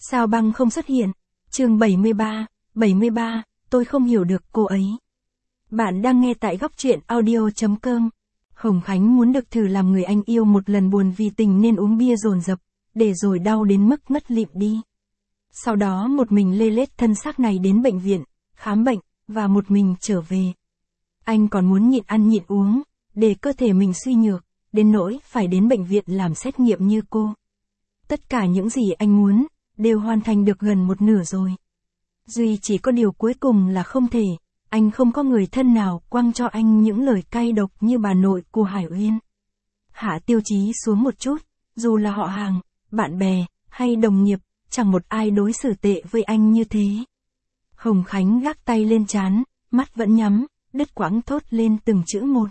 Sao băng không xuất hiện? Chương 73, tôi không hiểu được cô ấy. Bạn đang nghe tại góc truyện audio.com. Hồng Khánh muốn được thử làm người anh yêu một lần, buồn vì tình nên uống bia dồn dập, để rồi đau đến mức ngất lịm đi. Sau đó một mình lê lết thân xác này đến bệnh viện, khám bệnh, và một mình trở về. Anh còn muốn nhịn ăn nhịn uống, để cơ thể mình suy nhược, đến nỗi phải đến bệnh viện làm xét nghiệm như cô. Tất cả những gì anh muốn, đều hoàn thành được gần một nửa rồi. Duy chỉ có điều cuối cùng là không thể, anh không có người thân nào quăng cho anh những lời cay độc như bà nội của Hải Uyên. Hạ tiêu chí xuống một chút, dù là họ hàng, bạn bè, hay đồng nghiệp, chẳng một ai đối xử tệ với anh như thế. Hồng Khánh gác tay lên trán, mắt vẫn nhắm, đứt quãng thốt lên từng chữ một.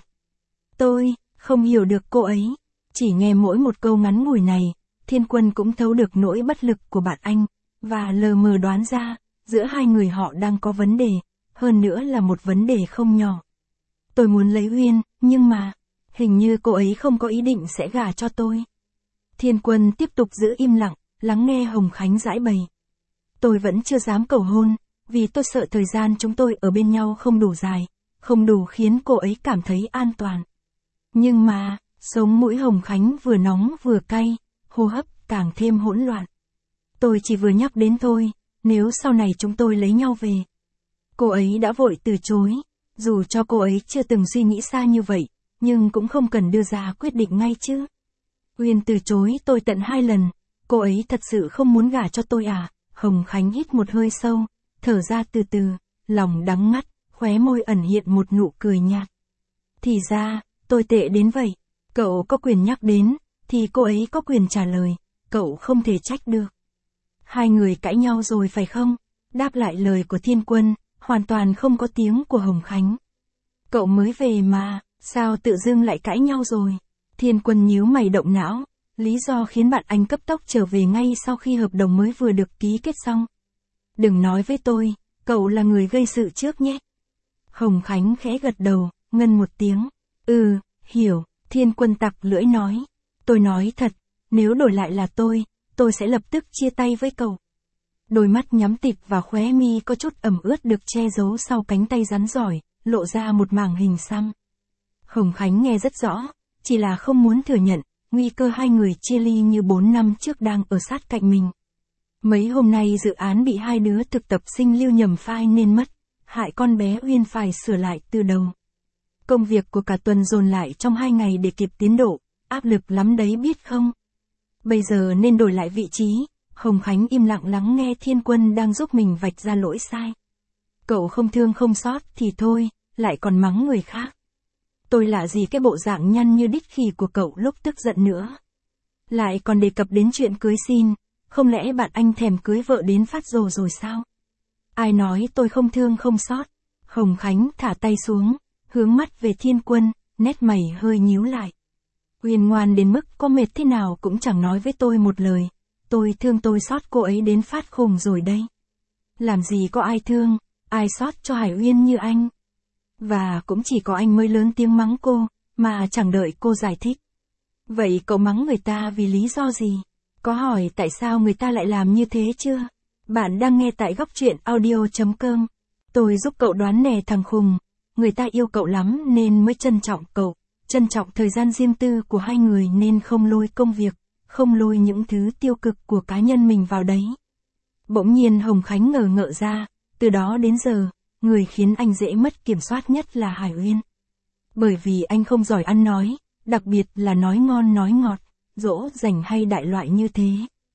Tôi không hiểu được cô ấy. Chỉ nghe mỗi một câu ngắn ngủi này, Thiên Quân cũng thấu được nỗi bất lực của bạn anh, và lờ mờ đoán ra, giữa hai người họ đang có vấn đề, hơn nữa là một vấn đề không nhỏ. Tôi muốn lấy Uyên, nhưng mà, hình như cô ấy không có ý định sẽ gả cho tôi. Thiên Quân tiếp tục giữ im lặng, lắng nghe Hồng Khánh giãi bày. Tôi vẫn chưa dám cầu hôn, vì tôi sợ thời gian chúng tôi ở bên nhau không đủ dài, không đủ khiến cô ấy cảm thấy an toàn. Nhưng mà, sống mũi Hồng Khánh vừa nóng vừa cay, hô hấp càng thêm hỗn loạn. Tôi chỉ vừa nhắc đến thôi, nếu sau này chúng tôi lấy nhau về. Cô ấy đã vội từ chối, dù cho cô ấy chưa từng suy nghĩ xa như vậy, nhưng cũng không cần đưa ra quyết định ngay chứ. Uyên từ chối tôi tận 2 lần, cô ấy thật sự không muốn gả cho tôi à? Hồng Khánh hít một hơi sâu, thở ra từ từ, lòng đắng ngắt, khóe môi ẩn hiện một nụ cười nhạt. Thì ra, tôi tệ đến vậy. Cậu có quyền nhắc đến, thì cô ấy có quyền trả lời, cậu không thể trách được. Hai người cãi nhau rồi phải không? Đáp lại lời của Thiên Quân, hoàn toàn không có tiếng của Hồng Khánh. Cậu mới về mà, sao tự dưng lại cãi nhau rồi? Thiên Quân nhíu mày động não, lý do khiến bạn anh cấp tốc trở về ngay sau khi hợp đồng mới vừa được ký kết xong. Đừng nói với tôi, cậu là người gây sự trước nhé. Hồng Khánh khẽ gật đầu, ngân một tiếng. Hiểu, Thiên Quân tặc lưỡi nói. Tôi nói thật, nếu đổi lại là tôi sẽ lập tức chia tay với cậu. Đôi mắt nhắm tịt và khóe mi có chút ẩm ướt được che giấu sau cánh tay rắn giỏi, lộ ra một mảng hình xăm. Hồng Khánh nghe rất rõ, chỉ là không muốn thừa nhận, nguy cơ hai người chia ly như 4 năm trước đang ở sát cạnh mình. Mấy hôm nay dự án bị hai đứa thực tập sinh lưu nhầm file nên mất, hại con bé Uyên phải sửa lại từ đầu. Công việc của cả tuần dồn lại trong 2 ngày để kịp tiến độ, áp lực lắm đấy biết không? Bây giờ nên đổi lại vị trí. Hồng Khánh im lặng lắng nghe Thiên Quân đang giúp mình vạch ra lỗi sai. Cậu không thương không xót thì thôi, lại còn mắng người khác. Tôi lạ gì cái bộ dạng nhăn như đít khỉ của cậu lúc tức giận nữa. Lại còn đề cập đến chuyện cưới xin, không lẽ bạn anh thèm cưới vợ đến phát rồ rồi sao? Ai nói tôi không thương không xót? Hồng Khánh thả tay xuống, hướng mắt về Thiên Quân, nét mày hơi nhíu lại. Uyên ngoan đến mức có mệt thế nào cũng chẳng nói với tôi một lời. Tôi thương tôi xót cô ấy đến phát khùng rồi đây. Làm gì có ai thương, ai xót cho Hải Uyên như anh. Và cũng chỉ có anh mới lớn tiếng mắng cô, mà chẳng đợi cô giải thích. Vậy cậu mắng người ta vì lý do gì? Có hỏi tại sao người ta lại làm như thế chưa? Bạn đang nghe tại góc truyện audio.com. Tôi giúp cậu đoán nè thằng khùng. Người ta yêu cậu lắm nên mới trân trọng cậu. Trân trọng thời gian riêng tư của hai người nên không lôi công việc, không lôi những thứ tiêu cực của cá nhân mình vào đấy. Bỗng nhiên Hồng Khánh ngờ ngợ ra, từ đó đến giờ, người khiến anh dễ mất kiểm soát nhất là Hải Uyên. Bởi vì anh không giỏi ăn nói, đặc biệt là nói ngon nói ngọt, dỗ dành hay đại loại như thế.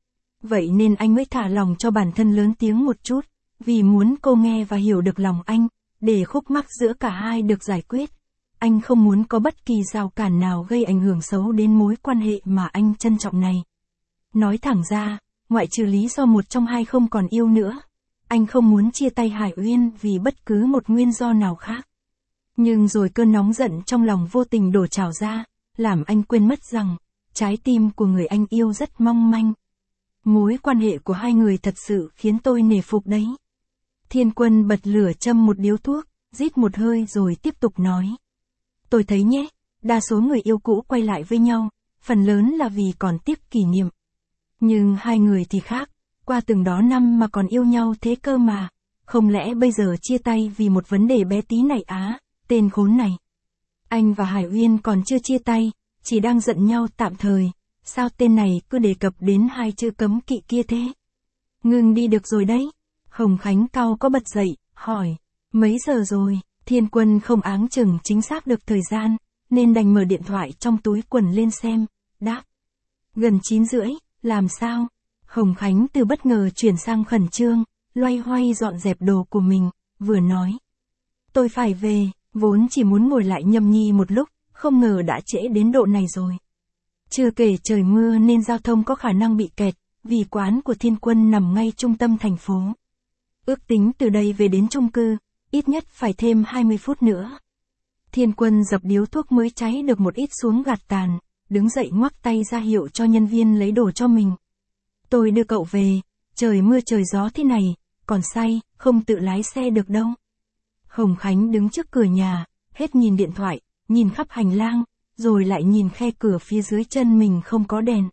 Vậy nên anh mới thả lòng cho bản thân lớn tiếng một chút, vì muốn cô nghe và hiểu được lòng anh, để khúc mắc giữa cả hai được giải quyết. Anh không muốn có bất kỳ rào cản nào gây ảnh hưởng xấu đến mối quan hệ mà anh trân trọng này. Nói thẳng ra, ngoại trừ lý do một trong hai không còn yêu nữa, anh không muốn chia tay Hải Uyên vì bất cứ một nguyên do nào khác. Nhưng rồi cơn nóng giận trong lòng vô tình đổ trào ra, làm anh quên mất rằng, trái tim của người anh yêu rất mong manh. Mối quan hệ của hai người thật sự khiến tôi nể phục đấy. Thiên Quân bật lửa châm một điếu thuốc, rít một hơi rồi tiếp tục nói. Tôi thấy nhé, đa số người yêu cũ quay lại với nhau, phần lớn là vì còn tiếc kỷ niệm. Nhưng hai người thì khác, Qua từng đó năm mà còn yêu nhau thế cơ mà. Không lẽ bây giờ chia tay vì một vấn đề bé tí này á, tên khốn này. Anh và Hải Uyên còn chưa chia tay, chỉ đang giận nhau tạm thời. Sao tên này cứ đề cập đến hai chữ cấm kỵ kia thế? Ngừng đi được rồi đấy. Hồng Khánh cau có bật dậy, hỏi. Mấy giờ rồi? Thiên Quân không áng chừng chính xác được thời gian, nên đành mở điện thoại trong túi quần lên xem, đáp. Gần 9:30, làm sao? Hồng Khánh từ bất ngờ chuyển sang khẩn trương, loay hoay dọn dẹp đồ của mình, vừa nói. Tôi phải về, vốn chỉ muốn ngồi lại nhâm nhi một lúc, không ngờ đã trễ đến độ này rồi. Chưa kể trời mưa nên giao thông có khả năng bị kẹt, vì quán của Thiên Quân nằm ngay trung tâm thành phố. Ước tính từ đây về đến chung cư, ít nhất phải thêm 20 phút nữa. Thiên Quân dập điếu thuốc mới cháy được một ít xuống gạt tàn, đứng dậy ngoắc tay ra hiệu cho nhân viên lấy đồ cho mình. Tôi đưa cậu về, trời mưa trời gió thế này, còn say, không tự lái xe được đâu. Hồng Khánh đứng trước cửa nhà, hết nhìn điện thoại, nhìn khắp hành lang, rồi lại nhìn khe cửa phía dưới chân mình không có đèn.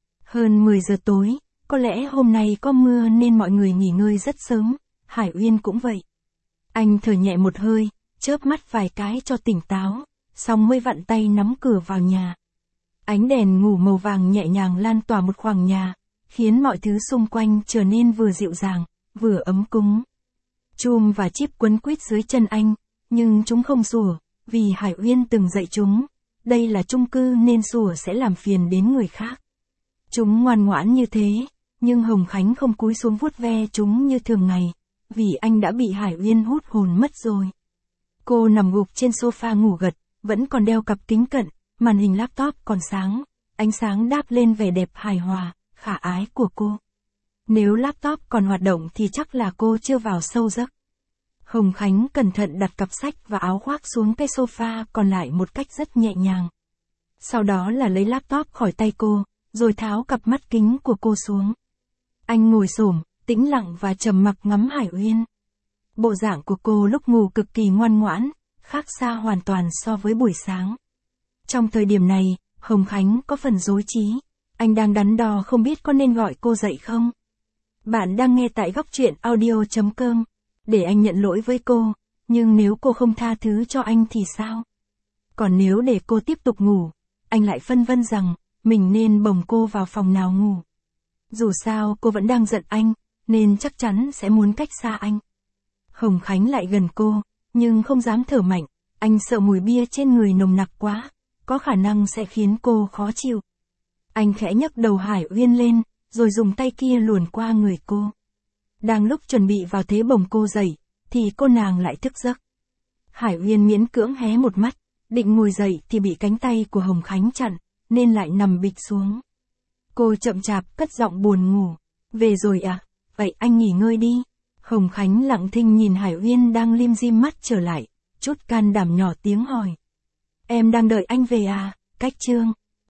Hơn 10 giờ tối, có lẽ hôm nay có mưa nên mọi người nghỉ ngơi rất sớm, Hải Uyên cũng vậy. Anh thở nhẹ một hơi, chớp mắt vài cái cho tỉnh táo, xong mới vặn tay nắm cửa vào nhà. Ánh đèn ngủ màu vàng nhẹ nhàng lan tỏa một khoảng nhà, khiến mọi thứ xung quanh trở nên vừa dịu dàng, vừa ấm cúng. Chum và chip quấn quýt dưới chân anh, nhưng chúng không sủa, vì Hải Uyên từng dạy chúng. Đây là chung cư nên sủa sẽ làm phiền đến người khác. Chúng ngoan ngoãn như thế, nhưng Hồng Khánh không cúi xuống vuốt ve chúng như thường ngày, vì anh đã bị Hải Uyên hút hồn mất rồi. Cô nằm gục trên sofa ngủ gật, vẫn còn đeo cặp kính cận, màn hình laptop còn sáng, ánh sáng đáp lên vẻ đẹp hài hòa, khả ái của cô. Nếu laptop còn hoạt động thì chắc là cô chưa vào sâu giấc. Hồng Khánh cẩn thận đặt cặp sách và áo khoác xuống cái sofa còn lại một cách rất nhẹ nhàng. Sau đó là lấy laptop khỏi tay cô, rồi tháo cặp mắt kính của cô xuống. Anh ngồi xổm, tĩnh lặng và trầm mặc ngắm Hải Uyên. Bộ dạng của cô lúc ngủ cực kỳ ngoan ngoãn, khác xa hoàn toàn so với buổi sáng. Trong thời điểm này, Hồng Khánh có phần rối trí. Anh đang đắn đo không biết có nên gọi cô dậy không. Bạn đang nghe tại góc truyện audio.com. Để anh nhận lỗi với cô, nhưng nếu cô không tha thứ cho anh thì sao? Còn nếu để cô tiếp tục ngủ, anh lại phân vân rằng, mình nên bồng cô vào phòng nào ngủ. Dù sao cô vẫn đang giận anh, nên chắc chắn sẽ muốn cách xa anh. Hồng Khánh lại gần cô, nhưng không dám thở mạnh, anh sợ mùi bia trên người nồng nặc quá, có khả năng sẽ khiến cô khó chịu. Anh khẽ nhấc đầu Hải Uyên lên, rồi dùng tay kia luồn qua người cô. Đang lúc chuẩn bị vào thế bồng cô dậy, thì cô nàng lại thức giấc. Hải Uyên miễn cưỡng hé một mắt, định ngồi dậy thì bị cánh tay của Hồng Khánh chặn, nên lại nằm bịch xuống. Cô chậm chạp cất giọng buồn ngủ. Về rồi à? Vậy anh nghỉ ngơi đi. Hồng Khánh lặng thinh nhìn Hải Uyên đang lim dim mắt trở lại, chút can đảm nhỏ tiếng hỏi. Em đang đợi anh về à? Cách Trương.